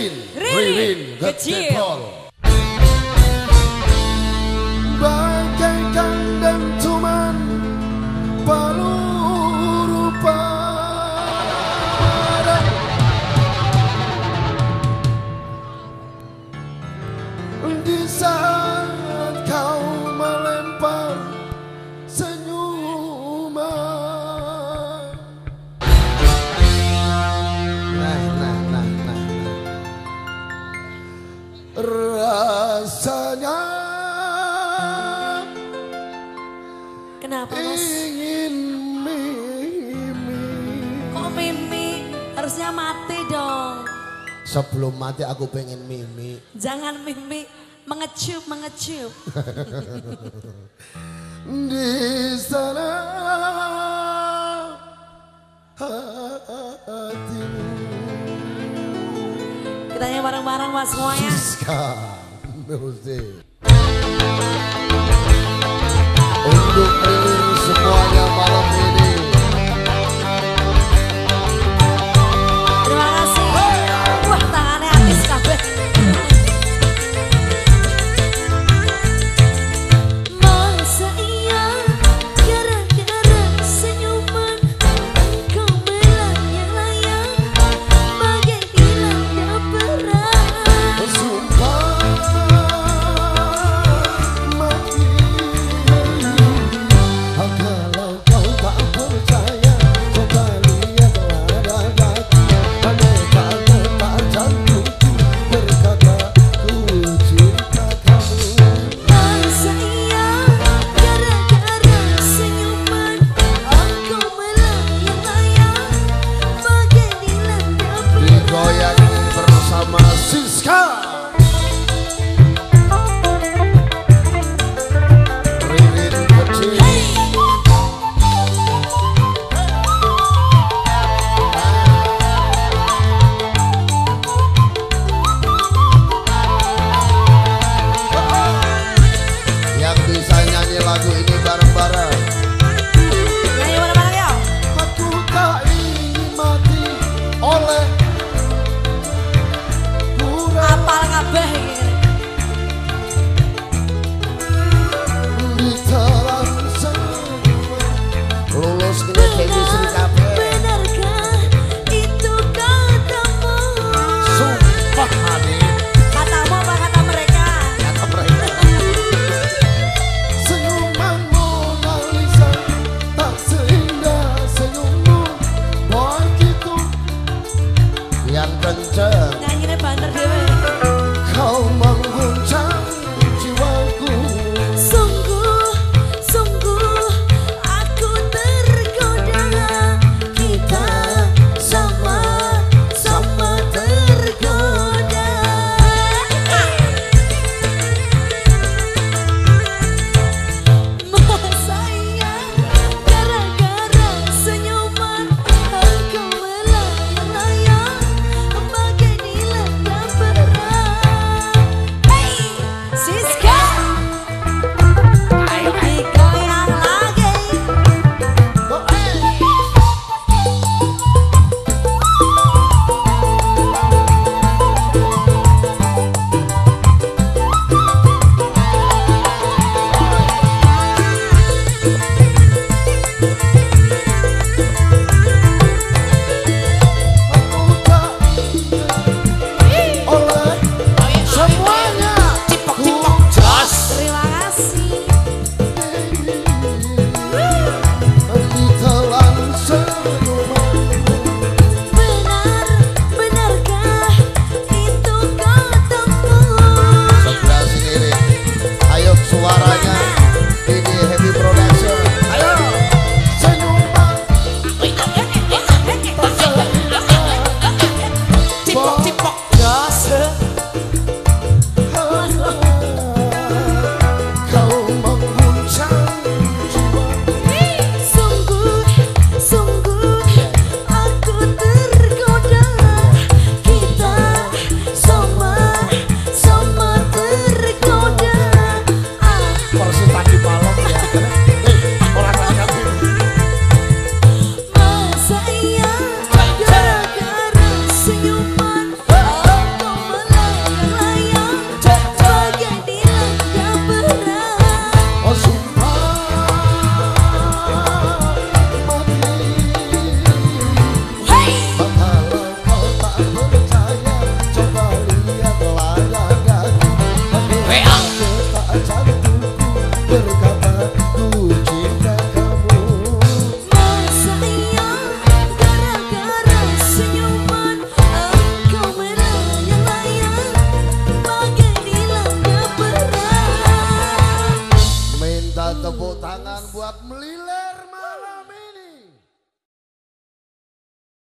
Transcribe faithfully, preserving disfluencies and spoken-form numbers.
Ririn, Ririn Getepol. Bagaikan dentuman peluru padam di saat kau melempar senyuman. Nah, nah, nah, nah, nah. Rasanya kenapa Mas? Ingin mimi. Kok mimi? Harusnya mati dong. Sebelum mati aku pengen mimi. Jangan mimi, mengecup, mengecup. Di sana hatimu. Kita nyanyi bareng-bareng Mas semuanya. Siska Music. Untuk Ririn semuanya malam ini. Terima kasih. Wah, tangannya habis kabeh. Masa iya gara-gara senyuman kau melayang-layang bagai dilanda perang. Sumpah mati. Kalau kau tak percaya, coba lihatlah dadaku. Aneka getar jantungku berkata ku cinta kamu. Masa iya gara-gara senyuman kau melayang-layang bagai dilanda perang. Digoyang bersama Siska. Ririn kecil. Yang bisa nyanyi lagu ini bareng-bareng. Nyanyi bareng-bareng ya. Aku tak ingin mati oleh kurang Apal kabeh iki. ditelan semua. Lulus kena jadi Sri kabeh. Benarkah itu katamu? Sumpah hati Katamu apa kata mereka? kata mereka. Senyuman Mona Lisa tak seindah senyummu. Boy gitu yang kenceng Nyanyinya banter dewe. kau mengguncang